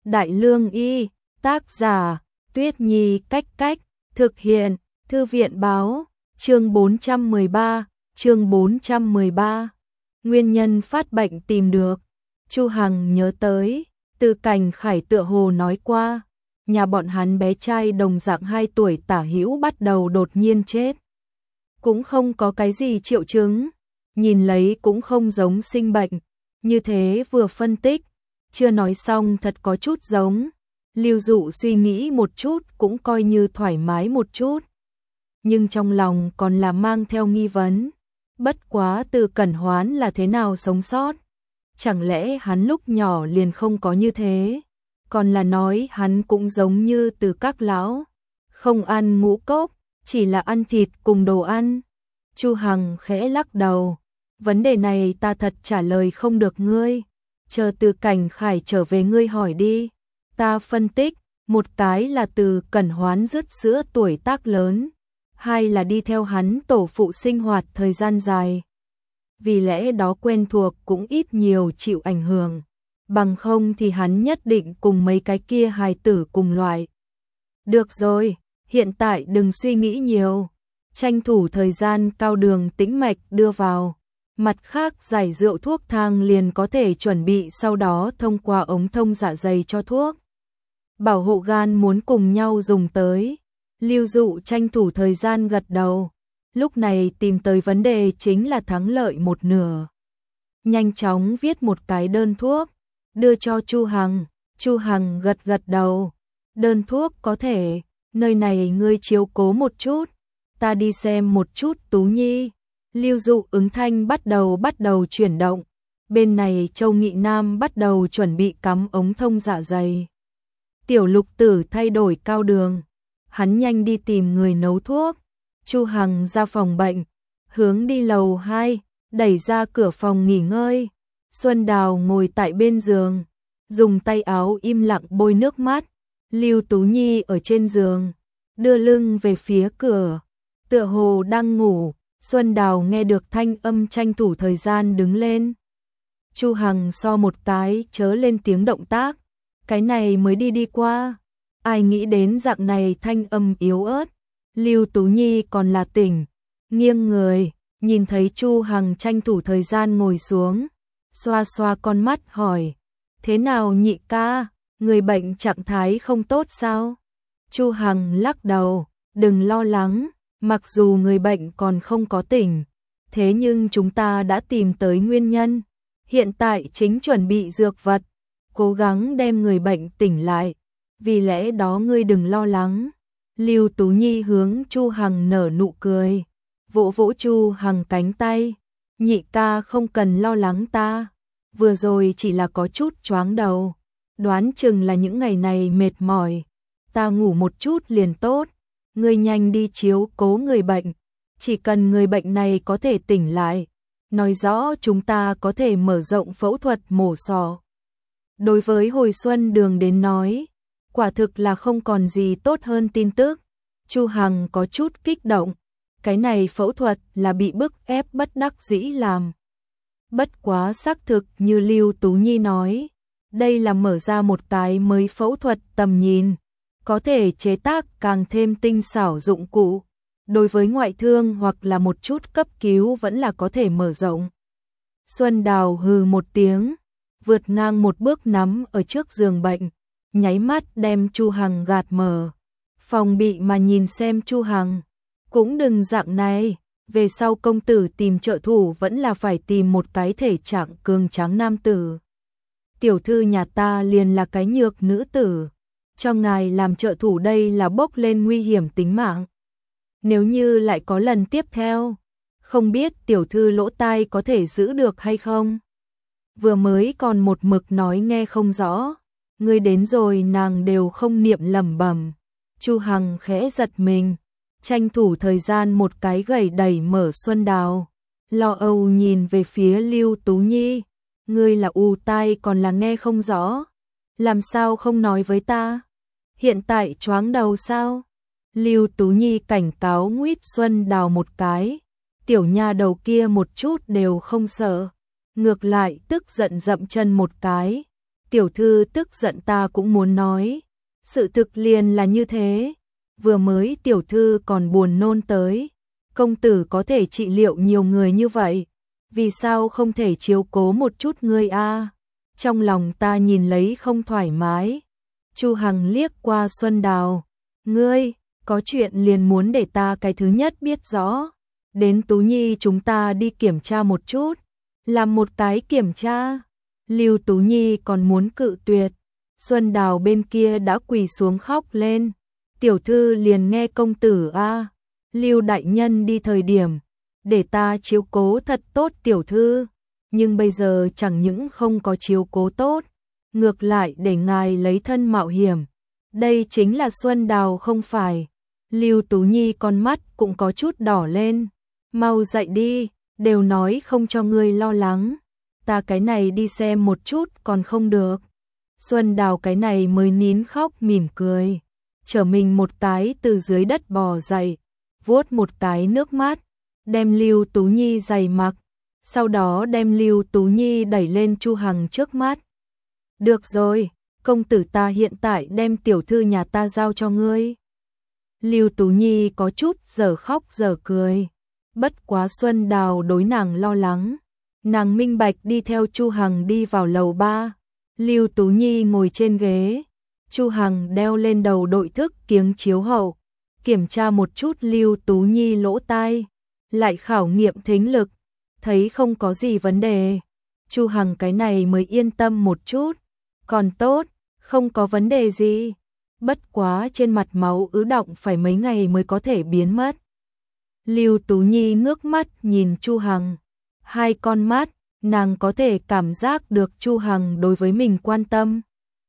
Đại Lương Y, tác giả, Tuyết Nhi Cách Cách, thực hiện, Thư viện Báo, chương 413. Nguyên nhân phát bệnh tìm được. Chu Hằng nhớ tới, Từ Cảnh Khải tựa hồ nói qua, nhà bọn hắn bé trai đồng dạng 2 tuổi tả hữu bắt đầu đột nhiên chết. Cũng không có cái gì triệu chứng, nhìn lấy cũng không giống sinh bệnh, như thế vừa phân tích, chưa nói xong thật có chút giống. Lưu Dụ suy nghĩ một chút cũng coi như thoải mái một chút, nhưng trong lòng còn là mang theo nghi vấn. Bất quá Từ Cẩn Hoán là thế nào sống sót? Chẳng lẽ hắn lúc nhỏ liền không có như thế? Còn là nói hắn cũng giống như Từ các lão, không ăn ngũ cốc, chỉ là ăn thịt cùng đồ ăn? Chu Hằng khẽ lắc đầu, vấn đề này ta thật trả lời không được ngươi, chờ Từ Cảnh Khải trở về ngươi hỏi đi. Ta phân tích, một cái là Từ Cẩn Hoán dứt sữa tuổi tác lớn, hai là đi theo hắn tổ phụ sinh hoạt thời gian dài, vì lẽ đó quen thuộc cũng ít nhiều chịu ảnh hưởng, bằng không thì hắn nhất định cùng mấy cái kia hài tử cùng loại. Được rồi, hiện tại đừng suy nghĩ nhiều, tranh thủ thời gian cao đường tĩnh mạch đưa vào, mặt khác giải rượu thuốc thang liền có thể chuẩn bị, sau đó thông qua ống thông dạ dày cho thuốc bảo hộ gan muốn cùng nhau dùng tới. Lưu Dụ tranh thủ thời gian gật đầu, lúc này tìm tới vấn đề chính là thắng lợi một nửa. Nhanh chóng viết một cái đơn thuốc, đưa cho Chu Hằng. Chu Hằng gật gật đầu, đơn thuốc có thể, nơi này ngươi chiếu cố một chút, ta đi xem một chút Tú Nhi. Lưu Dụ ứng thanh bắt đầu chuyển động, bên này Châu Nghị Nam bắt đầu chuẩn bị cắm ống thông dạ dày. Tiểu Lục Tử thay đổi cao đường, hắn nhanh đi tìm người nấu thuốc. Chu Hằng ra phòng bệnh, hướng đi lầu 2, đẩy ra cửa phòng nghỉ ngơi. Xuân Đào ngồi tại bên giường, dùng tay áo im lặng bôi nước mắt. Lưu Tú Nhi ở trên giường, đưa lưng về phía cửa, tựa hồ đang ngủ. Xuân Đào nghe được thanh âm tranh thủ thời gian đứng lên. Chu Hằng so một cái chớ lên tiếng động tác, cái này mới đi qua. Ai nghĩ đến dạng này thanh âm yếu ớt, Lưu Tú Nhi còn là tỉnh, nghiêng người, nhìn thấy Chu Hằng tranh thủ thời gian ngồi xuống, xoa xoa con mắt hỏi, thế nào nhị ca, người bệnh trạng thái không tốt sao? Chu Hằng lắc đầu, đừng lo lắng, mặc dù người bệnh còn không có tỉnh, thế nhưng chúng ta đã tìm tới nguyên nhân, hiện tại chính chuẩn bị dược vật, cố gắng đem người bệnh tỉnh lại. Vì lẽ đó ngươi đừng lo lắng. Lưu Tú Nhi hướng Chu Hằng nở nụ cười, vỗ vỗ Chu Hằng cánh tay, nhị ca không cần lo lắng ta, vừa rồi chỉ là có chút choáng đầu, đoán chừng là những ngày này mệt mỏi, ta ngủ một chút liền tốt, ngươi nhanh đi chiếu cố người bệnh, chỉ cần người bệnh này có thể tỉnh lại, nói rõ chúng ta có thể mở rộng phẫu thuật mổ sọ. Đối với Hồi Xuân Đường đến nói, quả thực là không còn gì tốt hơn tin tức. Chu Hằng có chút kích động, cái này phẫu thuật là bị bức ép bất đắc dĩ làm. Bất quá xác thực như Lưu Tú Nhi nói, đây là mở ra một cái mới phẫu thuật tầm nhìn, có thể chế tác càng thêm tinh xảo dụng cụ, đối với ngoại thương hoặc là một chút cấp cứu vẫn là có thể mở rộng. Xuân Đào hừ một tiếng, vượt ngang một bước nắm ở trước giường bệnh, nháy mắt đem Chu Hằng gạt mở. Phòng bị mà nhìn xem Chu Hằng, cũng đừng dạng này, về sau công tử tìm trợ thủ vẫn là phải tìm một cái thể trạng cường tráng nam tử. Tiểu thư nhà ta liền là cái nhược nữ tử, cho ngài làm trợ thủ đây là bốc lên nguy hiểm tính mạng. Nếu như lại có lần tiếp theo, không biết tiểu thư lỗ tai có thể giữ được hay không? Vừa mới còn một mực nói nghe không rõ, ngươi đến rồi nàng đều không niệm lẩm bẩm. Chu Hằng khẽ giật mình, tranh thủ thời gian một cái gẩy đẩy mở Xuân Đào, lo âu nhìn về phía Lưu Tú Nhi, ngươi là ù tai còn là nghe không rõ, làm sao không nói với ta? Hiện tại choáng đầu sao? Lưu Tú Nhi cảnh cáo nguýt Xuân Đào một cái, tiểu nha đầu kia một chút đều không sợ, ngược lại tức giận dậm chân một cái. Tiểu thư tức giận ta cũng muốn nói. Sự thực liền là như thế. Vừa mới tiểu thư còn buồn nôn tới. Công tử có thể trị liệu nhiều người như vậy. Vì sao không thể chiếu cố một chút ngươi a? Trong lòng ta nhìn lấy không thoải mái. Chu Hằng liếc qua Xuân Đào. Ngươi, có chuyện liền muốn để ta cái thứ nhất biết rõ. Đến Tú Nhi chúng ta đi kiểm tra một chút. Làm một cái kiểm tra. Lưu Tú Nhi còn muốn cự tuyệt. Xuân Đào bên kia đã quỳ xuống khóc lên. Tiểu thư liền nghe công tử a. Lưu đại nhân đi thời điểm. Để ta chiếu cố thật tốt tiểu thư. Nhưng bây giờ chẳng những không có chiếu cố tốt. Ngược lại để ngài lấy thân mạo hiểm. Đây chính là Xuân Đào không phải. Lưu Tú Nhi con mắt cũng có chút đỏ lên. Mau dậy đi, đều nói không cho ngươi lo lắng. Ta cái này đi xem một chút còn không được. Xuân Đào cái này mới nín khóc mỉm cười. Trở mình một cái từ dưới đất bò dậy. Vuốt một cái nước mắt. Đem Lưu Tú Nhi giày mặc. Sau đó đem Lưu Tú Nhi đẩy lên Chu Hằng trước mắt. Được rồi, công tử ta hiện tại đem tiểu thư nhà ta giao cho ngươi. Lưu Tú Nhi có chút giờ khóc giờ cười. Bất quá Xuân Đào đối nàng lo lắng. Nàng minh bạch đi theo Chu Hằng đi vào lầu 3. Lưu Tú Nhi ngồi trên ghế. Chu Hằng đeo lên đầu đội thức kiếng chiếu hậu. Kiểm tra một chút Lưu Tú Nhi lỗ tai. Lại khảo nghiệm thính lực. Thấy không có gì vấn đề. Chu Hằng cái này mới yên tâm một chút. Còn tốt, không có vấn đề gì. Bất quá trên mặt máu ứ đọng phải mấy ngày mới có thể biến mất. Lưu Tú Nhi ngước mắt nhìn Chu Hằng. Hai con mắt, nàng có thể cảm giác được Chu Hằng đối với mình quan tâm.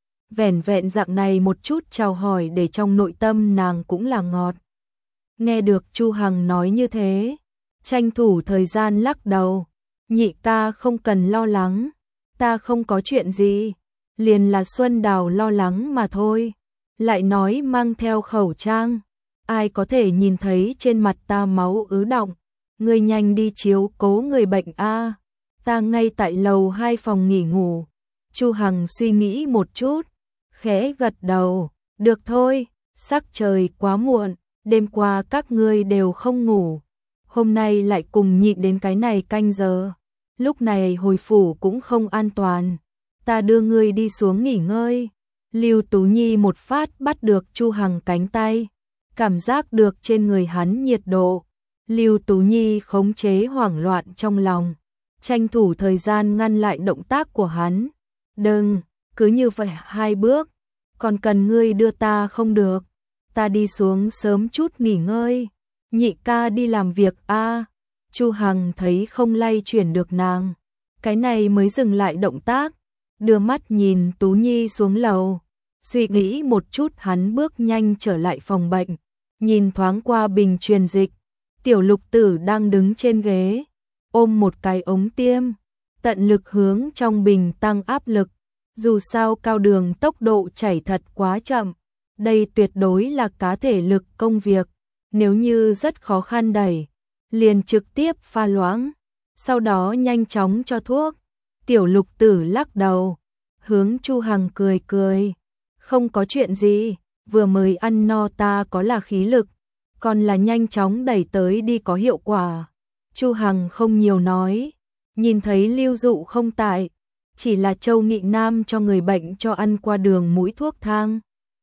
Vẻn vẹn dạng này một chút chào hỏi để trong nội tâm nàng cũng là ngọt. Nghe được Chu Hằng nói như thế, tranh thủ thời gian lắc đầu. Nhị ca không cần lo lắng, ta không có chuyện gì, liền là Xuân Đào lo lắng mà thôi. Lại nói mang theo khẩu trang, ai có thể nhìn thấy trên mặt ta máu ứ đọng. Ngươi nhanh đi chiếu cố người bệnh a. Ta ngay tại lầu 2 phòng nghỉ ngủ. Chu Hằng suy nghĩ một chút, khẽ gật đầu. Được thôi, sắc trời quá muộn, đêm qua các ngươi đều không ngủ. Hôm nay lại cùng nhịn đến cái này canh giờ. Lúc này hồi phủ cũng không an toàn. Ta đưa ngươi đi xuống nghỉ ngơi. Lưu Tú Nhi một phát bắt được Chu Hằng cánh tay. Cảm giác được trên người hắn nhiệt độ. Lưu Tú Nhi khống chế hoảng loạn trong lòng. Tranh thủ thời gian ngăn lại động tác của hắn. Đừng, cứ như vậy 2 bước. Còn cần ngươi đưa ta không được. Ta đi xuống sớm chút nghỉ ngơi. Nhị ca đi làm việc a. Chu Hằng thấy không lay chuyển được nàng. Cái này mới dừng lại động tác. Đưa mắt nhìn Tú Nhi xuống lầu. Suy nghĩ một chút hắn bước nhanh trở lại phòng bệnh. Nhìn thoáng qua bình truyền dịch. Tiểu Lục Tử đang đứng trên ghế. Ôm một cái ống tiêm. Tận lực hướng trong bình tăng áp lực. Dù sao cao đường tốc độ chảy thật quá chậm. Đây tuyệt đối là cá thể lực công việc. Nếu như rất khó khăn đẩy, liền trực tiếp pha loãng. Sau đó nhanh chóng cho thuốc. Tiểu Lục Tử lắc đầu. Hướng Chu Hằng cười cười. Không có chuyện gì, vừa mới ăn no ta có là khí lực. Còn là nhanh chóng đẩy tới đi có hiệu quả. Chu Hằng không nhiều nói. Nhìn thấy Lưu Dụ không tại. Chỉ là Châu Nghị Nam cho người bệnh cho ăn qua đường mũi thuốc thang.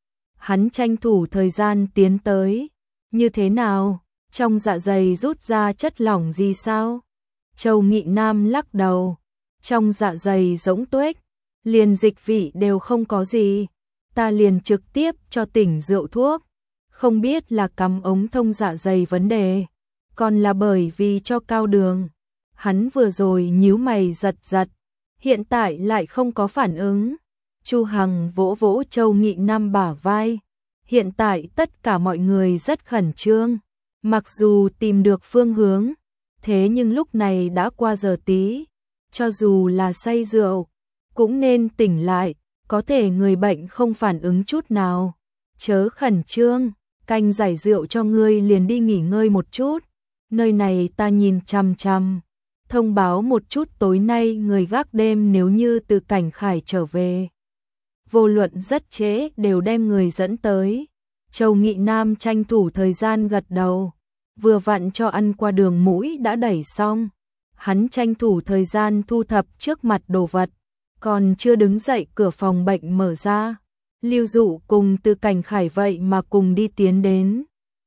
Hắn tranh thủ thời gian tiến tới. Như thế nào? Trong dạ dày rút ra chất lỏng gì sao? Châu Nghị Nam lắc đầu. Trong dạ dày rỗng tuếch. Liền dịch vị đều không có gì. Ta liền trực tiếp cho tỉnh rượu thuốc. Không biết là cắm ống thông dạ dày vấn đề. Còn là bởi vì cho cao đường. Hắn vừa rồi nhíu mày giật giật. Hiện tại lại không có phản ứng. Chu Hằng vỗ vỗ Châu Nghị Nam bả vai. Hiện tại tất cả mọi người rất khẩn trương. Mặc dù tìm được phương hướng. Thế nhưng lúc này đã qua giờ tí. Cho dù là say rượu. Cũng nên tỉnh lại. Có thể người bệnh không phản ứng chút nào. Chớ khẩn trương. Canh giải rượu cho ngươi liền đi nghỉ ngơi một chút. Nơi này ta nhìn chằm chằm. Thông báo một chút tối nay người gác đêm nếu như từ Cảnh Khải trở về. vô luận rất trễ đều đem người dẫn tới. Châu Nghị Nam tranh thủ thời gian gật đầu, vừa vặn cho ăn qua đường mũi đã đẩy xong. Hắn tranh thủ thời gian thu thập trước mặt đồ vật, còn chưa đứng dậy cửa phòng bệnh mở ra. Lưu Dụ cùng Từ Cảnh Khải vậy mà cùng đi tiến đến.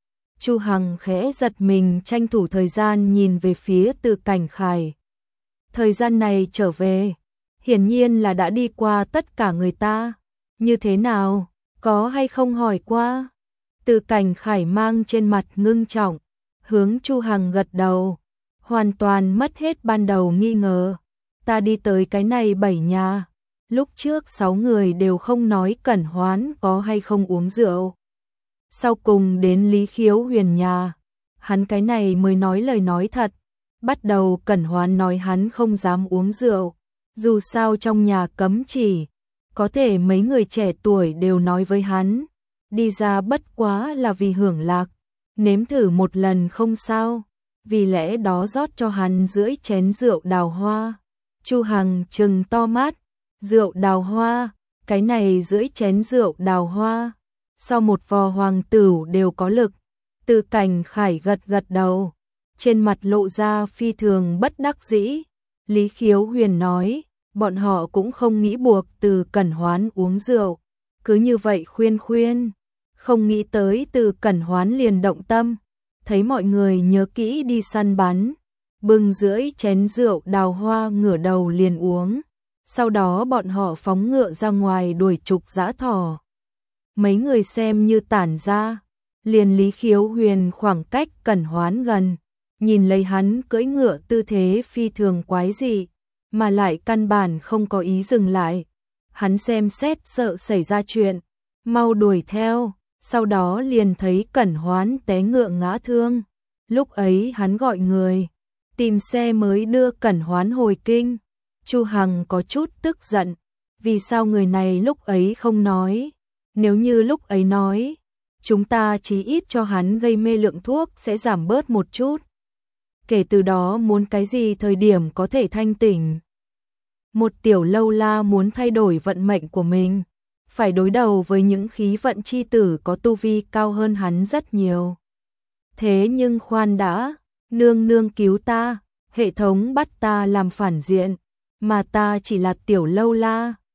Chu Hằng khẽ giật mình tranh thủ thời gian nhìn về phía Từ Cảnh Khải. Thời gian này trở về, hiển nhiên là đã đi qua tất cả người ta. Như thế nào, có hay không hỏi qua? Từ Cảnh Khải mang trên mặt ngưng trọng, hướng Chu Hằng gật đầu, hoàn toàn mất hết ban đầu nghi ngờ. Ta đi tới cái này 7 nhà, lúc trước 6 người đều không nói Cẩn Hoán có hay không uống rượu. Sau cùng đến Lý Khiếu Huyền nhà, hắn cái này mới nói lời nói thật. Bắt đầu Cẩn Hoán nói hắn không dám uống rượu, dù sao trong nhà cấm chỉ, có thể mấy người trẻ tuổi đều nói với hắn, đi ra bất quá là vì hưởng lạc, nếm thử một lần không sao, vì lẽ đó rót cho hắn rưỡi chén rượu đào hoa. Chu Hằng trừng to mắt, rượu đào hoa, cái này rưỡi chén rượu đào hoa, sau một vò hoàng tửu đều có lực. Từ Cảnh Khải gật gật đầu, trên mặt lộ ra phi thường bất đắc dĩ. Lý Khiếu Huyền nói, bọn họ cũng không nghĩ buộc Từ Cẩn Hoán uống rượu, cứ như vậy khuyên khuyên, không nghĩ tới Từ Cẩn Hoán liền động tâm, thấy mọi người nhớ kỹ đi săn bắn, bưng rưỡi chén rượu đào hoa ngửa đầu liền uống. Sau đó bọn họ phóng ngựa ra ngoài đuổi trục dã thỏ. Mấy người xem như tản ra, liền Lý Khiếu Huyền khoảng cách Cẩn Hoán gần, nhìn lấy hắn cưỡi ngựa tư thế phi thường quái dị, mà lại căn bản không có ý dừng lại. Hắn xem xét sợ xảy ra chuyện, mau đuổi theo, sau đó liền thấy Cẩn Hoán té ngựa ngã thương. Lúc ấy hắn gọi người tìm xe mới đưa Cẩn Hoán hồi kinh. Chu Hằng có chút tức giận, vì sao người này lúc ấy không nói? Nếu như lúc ấy nói, chúng ta chí ít cho hắn gây mê lượng thuốc sẽ giảm bớt một chút. Kể từ đó muốn cái gì thời điểm có thể thanh tỉnh. Một tiểu lâu la muốn thay đổi vận mệnh của mình, phải đối đầu với những khí vận chi tử có tu vi cao hơn hắn rất nhiều. Thế nhưng khoan đã, nương nương cứu ta, hệ thống bắt ta làm phản diện, mà ta chỉ là tiểu lâu la,